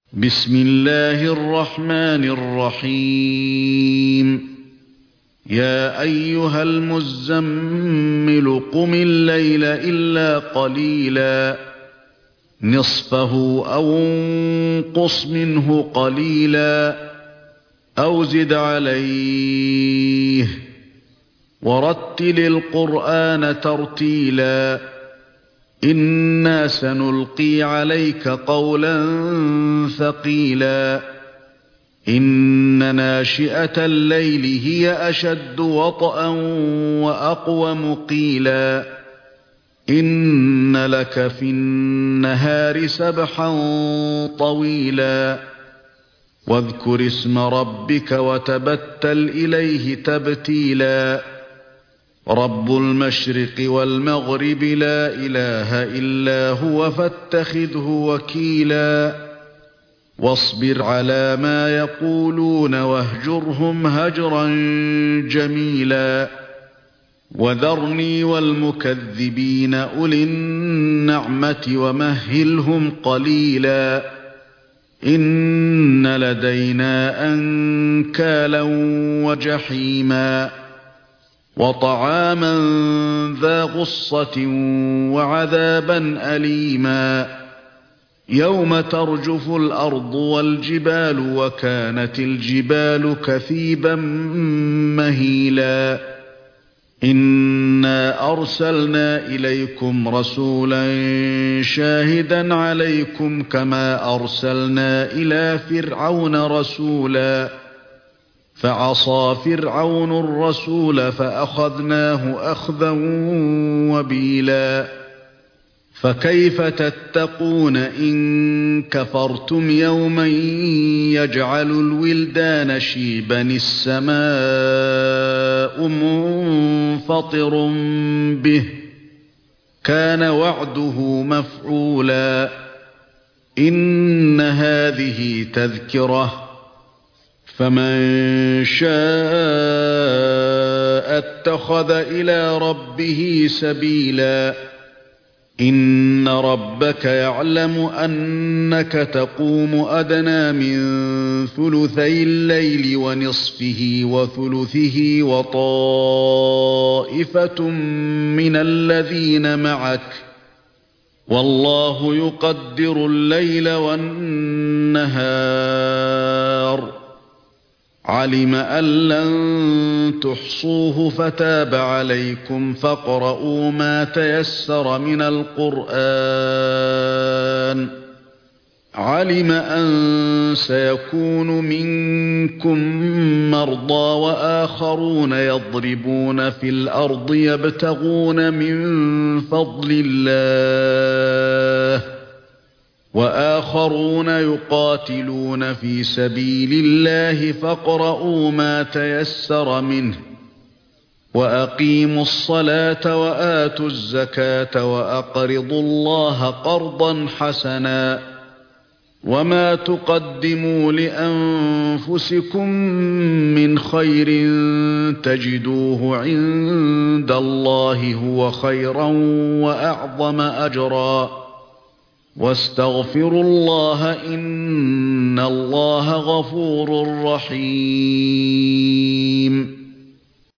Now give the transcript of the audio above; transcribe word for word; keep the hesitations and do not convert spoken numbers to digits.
بسم الله الرحمن الرحيم يا أيها المزمل قم الليل إلا قليلا نصفه أو انقص منه قليلا أو زد عليه ورتل القرآن ترتيلا إنا سنلقي عليك قولا ثقيلا إن ناشئة الليل هي أشد وطئا وأقوم قيلا إن لك في النهار سبحا طويلا واذكر اسم ربك وتبتل إليه تبتيلا رب المشرق والمغرب لا إله إلا هو فاتخذه وكيلا واصبر على ما يقولون واهجرهم هجرا جميلا وذرني والمكذبين أولي النعمة ومهلهم قليلا إن لدينا أنكالا وجحيما وطعاما ذا غصة وعذابا أليما يوم ترجف الأرض والجبال وكانت الجبال كثيبا مهيلا إنا أرسلنا إليكم رسولا شاهدا عليكم كما أرسلنا إلى فرعون رسولا فعصى فرعون الرسول فأخذناه أخذا وبيلا فكيف تتقون إن كفرتم يوما يجعل الولدان شيبا السماء منفطر به كان وعده مفعولا إن هذه تذكرة فمن شاء اتخذ إلى ربه سبيلا إن ربك يعلم أنك تقوم أدنى من ثلثي الليل ونصفه وثلثه وطائفة من الذين معك والله يقدر الليل والنهار علم أن لن تحصوه فتاب عليكم فاقرؤوا ما تيسر من القرآن علم أن سيكون منكم مرضى وآخرون يضربون في الأرض يبتغون من فضل الله وآخرون يقاتلون في سبيل الله فاقرؤوا ما تيسر منه وأقيموا الصلاة وآتوا الزكاة وأقرضوا الله قرضا حسنا وما تقدموا لأنفسكم من خير تجدوه عند الله هو خيرا وأعظم أجرا واستغفروا الله إن الله غفور رحيم